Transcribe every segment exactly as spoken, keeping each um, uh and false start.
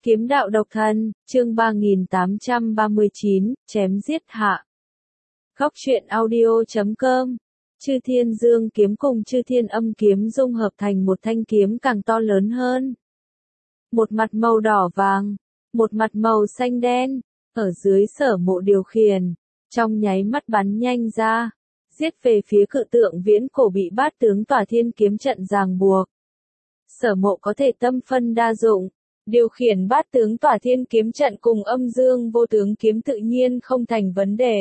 Kiếm đạo độc thân, chương ba nghìn tám trăm ba mươi chín, chém giết hạ. Góc truyện audio chấm com. Chư Thiên Dương kiếm cùng Chư Thiên Âm kiếm dung hợp thành một thanh kiếm càng to lớn hơn. Một mặt màu đỏ vàng, một mặt màu xanh đen, ở dưới Sở Mộ điều khiển, trong nháy mắt bắn nhanh ra, giết về phía cự tượng viễn cổ bị bát tướng Tỏa Thiên kiếm trận ràng buộc. Sở Mộ có thể tâm phân đa dụng, điều khiển bát tướng Tỏa Thiên kiếm trận cùng Âm Dương vô tướng kiếm tự nhiên không thành vấn đề.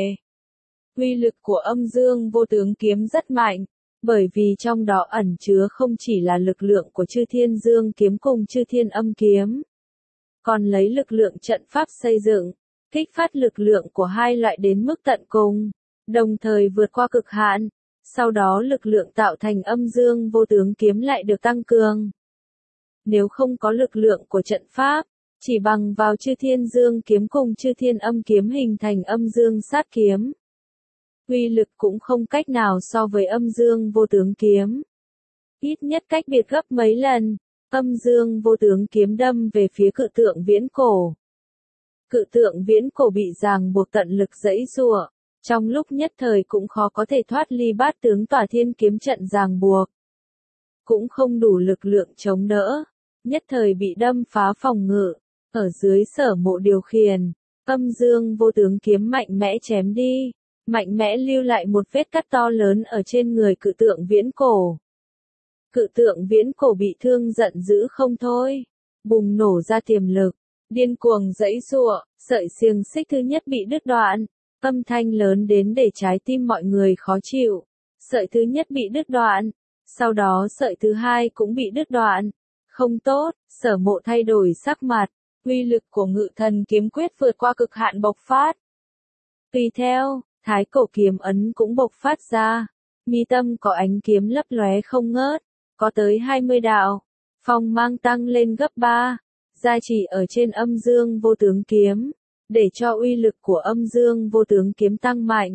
Uy lực của Âm Dương vô tướng kiếm rất mạnh, bởi vì trong đó ẩn chứa không chỉ là lực lượng của Chư Thiên Dương kiếm cùng Chư Thiên Âm kiếm, còn lấy lực lượng trận pháp xây dựng, kích phát lực lượng của hai loại đến mức tận cùng, đồng thời vượt qua cực hạn, sau đó lực lượng tạo thành Âm Dương vô tướng kiếm lại được tăng cường. Nếu không có lực lượng của trận pháp, chỉ bằng vào Chư Thiên Dương kiếm cùng Chư Thiên Âm kiếm hình thành Âm Dương sát kiếm, uy lực cũng không cách nào so với Âm Dương vô tướng kiếm. Ít nhất cách biệt gấp mấy lần, Âm Dương vô tướng kiếm đâm về phía cự tượng viễn cổ. Cự tượng viễn cổ bị ràng buộc tận lực giãy giụa, trong lúc nhất thời cũng khó có thể thoát ly bát tướng Tỏa Thiên kiếm trận ràng buộc. Cũng không đủ lực lượng chống đỡ, nhất thời bị đâm phá phòng ngự, ở dưới Sở Mộ điều khiển, Âm Dương vô tướng kiếm mạnh mẽ chém đi, mạnh mẽ lưu lại một vết cắt to lớn ở trên người cự tượng viễn cổ. Cự tượng viễn cổ bị thương giận dữ không thôi, bùng nổ ra tiềm lực, điên cuồng giãy giụa, sợi xiềng xích thứ nhất bị đứt đoạn, âm thanh lớn đến để trái tim mọi người khó chịu. Sợi thứ nhất bị đứt đoạn, sau đó sợi thứ hai cũng bị đứt đoạn. Không tốt, Sở Mộ thay đổi sắc mặt, uy lực của Ngự Thần kiếm quyết vượt qua cực hạn bộc phát. Tùy theo, Thái Cổ kiếm ấn cũng bộc phát ra, mi tâm có ánh kiếm lấp lóe không ngớt, có tới hai mươi đạo, phong mang tăng lên gấp ba, gia trì ở trên Âm Dương vô tướng kiếm, để cho uy lực của Âm Dương vô tướng kiếm tăng mạnh.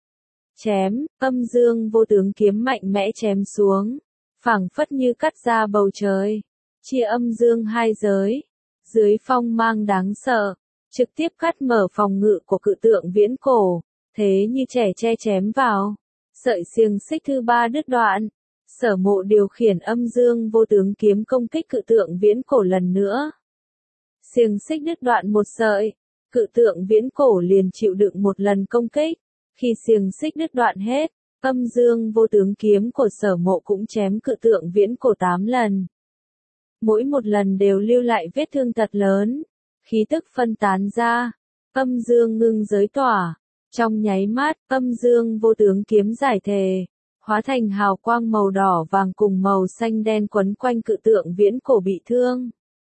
Chém, Âm Dương vô tướng kiếm mạnh mẽ chém xuống, phảng phất như cắt ra bầu trời, chia âm dương hai giới, dưới phong mang đáng sợ, trực tiếp cắt mở phòng ngự của cự tượng viễn cổ, thế như trẻ tre chém vào. Sợi xiềng xích thứ ba đứt đoạn, Sở Mộ điều khiển Âm Dương vô tướng kiếm công kích cự tượng viễn cổ lần nữa. Xiềng xích đứt đoạn một sợi, cự tượng viễn cổ liền chịu đựng một lần công kích, khi xiềng xích đứt đoạn hết, Âm Dương vô tướng kiếm của Sở Mộ cũng chém cự tượng viễn cổ tám lần. Mỗi một lần đều lưu lại vết thương thật lớn, khí tức phân tán ra, Âm Dương ngưng giới tỏa, trong nháy mắt, Âm Dương vô tướng kiếm giải thề, hóa thành hào quang màu đỏ vàng cùng màu xanh đen quấn quanh cự tượng viễn cổ bị thương.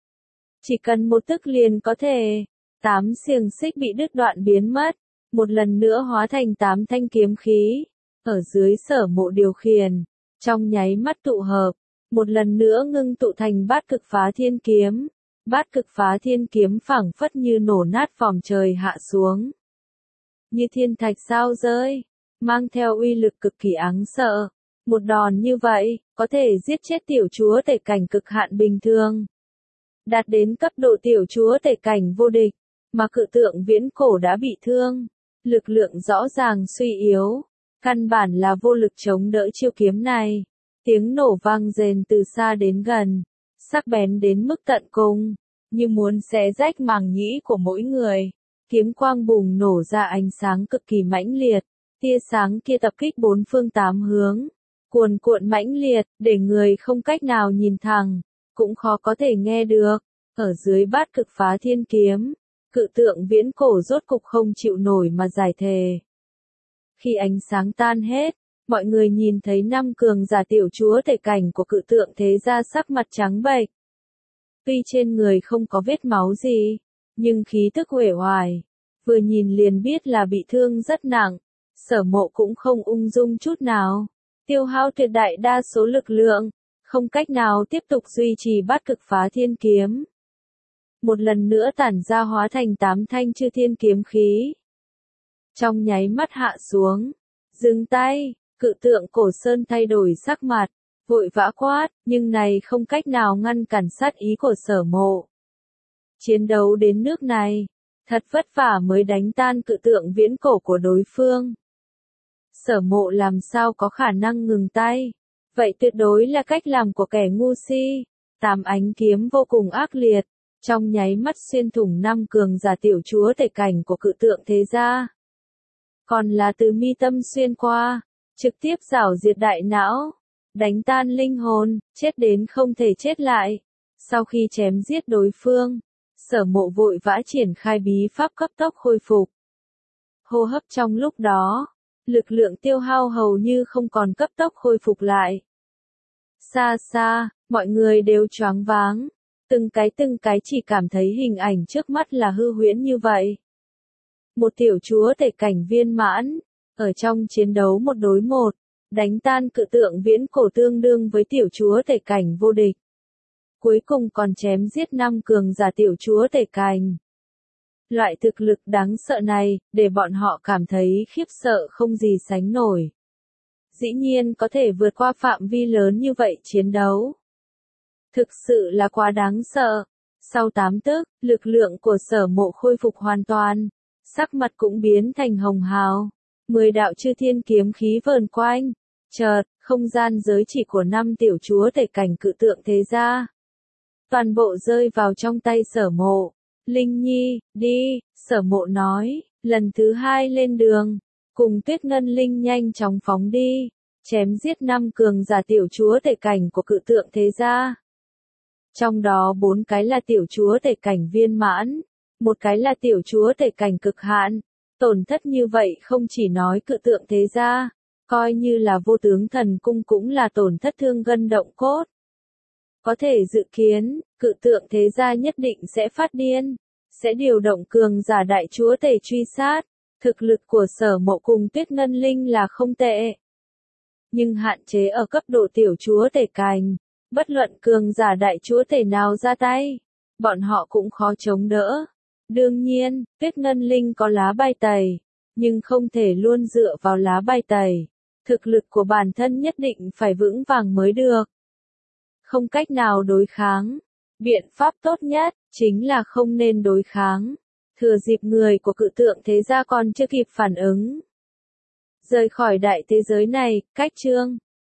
Chỉ cần một tức liền có thể, tám xiềng xích bị đứt đoạn biến mất, một lần nữa hóa thành tám thanh kiếm khí, ở dưới Sở Mộ điều khiển, trong nháy mắt tụ hợp, một lần nữa ngưng tụ thành Bát Cực Phá Thiên kiếm. Bát Cực Phá Thiên kiếm phảng phất như nổ nát vòm trời hạ xuống, như thiên thạch sao rơi, mang theo uy lực cực kỳ đáng sợ. Một đòn như vậy, có thể giết chết tiểu chúa tể cảnh cực hạn bình thường, đạt đến cấp độ tiểu chúa tể cảnh vô địch, mà cự tượng viễn cổ đã bị thương, lực lượng rõ ràng suy yếu, căn bản là vô lực chống đỡ chiêu kiếm này. Tiếng nổ vang rền từ xa đến gần, sắc bén đến mức tận cùng, như muốn xé rách màng nhĩ của mỗi người. Kiếm quang bùng nổ ra ánh sáng cực kỳ mãnh liệt, tia sáng kia tập kích bốn phương tám hướng, cuồn cuộn mãnh liệt, để người không cách nào nhìn thẳng, cũng khó có thể nghe được. Ở dưới Bát Cực Phá Thiên kiếm, cự tượng viễn cổ rốt cục không chịu nổi mà giải thề. Khi ánh sáng tan hết, mọi người nhìn thấy năm cường giả tiểu chúa tể cảnh của cự tượng thế gia sắc mặt trắng bệch. Tuy trên người không có vết máu gì, nhưng khí tức uể oải, vừa nhìn liền biết là bị thương rất nặng. Sở Mộ cũng không ung dung chút nào, tiêu hao tuyệt đại đa số lực lượng, không cách nào tiếp tục duy trì Bát Cực Phá Thiên kiếm. Một lần nữa tản ra hóa thành tám thanh Chư Thiên kiếm khí. Trong nháy mắt hạ xuống, dừng tay, cự tượng cổ sơn thay đổi sắc mặt, vội vã quát, nhưng này không cách nào ngăn cản sát ý của Sở Mộ. Chiến đấu đến nước này, thật vất vả mới đánh tan cự tượng viễn cổ của đối phương. Sở Mộ làm sao có khả năng ngừng tay, vậy tuyệt đối là cách làm của kẻ ngu si. Tám ánh kiếm vô cùng ác liệt, trong nháy mắt xuyên thủng năm cường giả tiểu chúa tể cảnh của cự tượng thế gia. Còn là từ mi tâm xuyên qua, trực tiếp rảo diệt đại não, đánh tan linh hồn, chết đến không thể chết lại. Sau khi chém giết đối phương, Sở Mộ vội vã triển khai bí pháp cấp tốc khôi phục. Hô hấp trong lúc đó, lực lượng tiêu hao hầu như không còn, cấp tốc khôi phục lại. Xa xa, mọi người đều choáng váng, từng cái từng cái chỉ cảm thấy hình ảnh trước mắt là hư huyễn như vậy. Một tiểu chúa tể cảnh viên mãn, ở trong chiến đấu một đối một, đánh tan cự tượng viễn cổ tương đương với tiểu chúa tể cảnh vô địch. Cuối cùng còn chém giết năm cường giả tiểu chúa tể cảnh. Loại thực lực đáng sợ này, để bọn họ cảm thấy khiếp sợ không gì sánh nổi. Dĩ nhiên có thể vượt qua phạm vi lớn như vậy chiến đấu. Thực sự là quá đáng sợ. Sau tám tức, lực lượng của Sở Mộ khôi phục hoàn toàn, sắc mặt cũng biến thành hồng hào. Mười đạo chư thiên kiếm khí vờn quanh, chợt, không gian giới chỉ của năm tiểu chúa tể cảnh cự tượng thế gia. Toàn bộ rơi vào trong tay Sở Mộ. Linh Nhi, đi, Sở Mộ nói, lần thứ hai lên đường, cùng Tuyết Ngân Linh nhanh chóng phóng đi, chém giết năm cường giả tiểu chúa tể cảnh của cự tượng thế gia. Trong đó bốn cái là tiểu chúa tể cảnh viên mãn, một cái là tiểu chúa tể cảnh cực hạn. Tổn thất như vậy không chỉ nói cự tượng thế gia, coi như là vô tướng thần cung cũng là tổn thất thương gân động cốt. Có thể dự kiến, cự tượng thế gia nhất định sẽ phát điên, sẽ điều động cường giả đại chúa tể truy sát. Thực lực của Sở Mộ cùng Tuyết Ngân Linh là không tệ, nhưng hạn chế ở cấp độ tiểu chúa tể cảnh. Bất luận cường giả đại chúa tể nào ra tay, bọn họ cũng khó chống đỡ. Đương nhiên, Tuyết Ngân Linh có lá bài tẩy, nhưng không thể luôn dựa vào lá bài tẩy. Thực lực của bản thân nhất định phải vững vàng mới được. Không cách nào đối kháng. Biện pháp tốt nhất, chính là không nên đối kháng. Thừa dịp người của cự tượng thế gia còn chưa kịp phản ứng. Rời khỏi đại thế giới này, cách chương.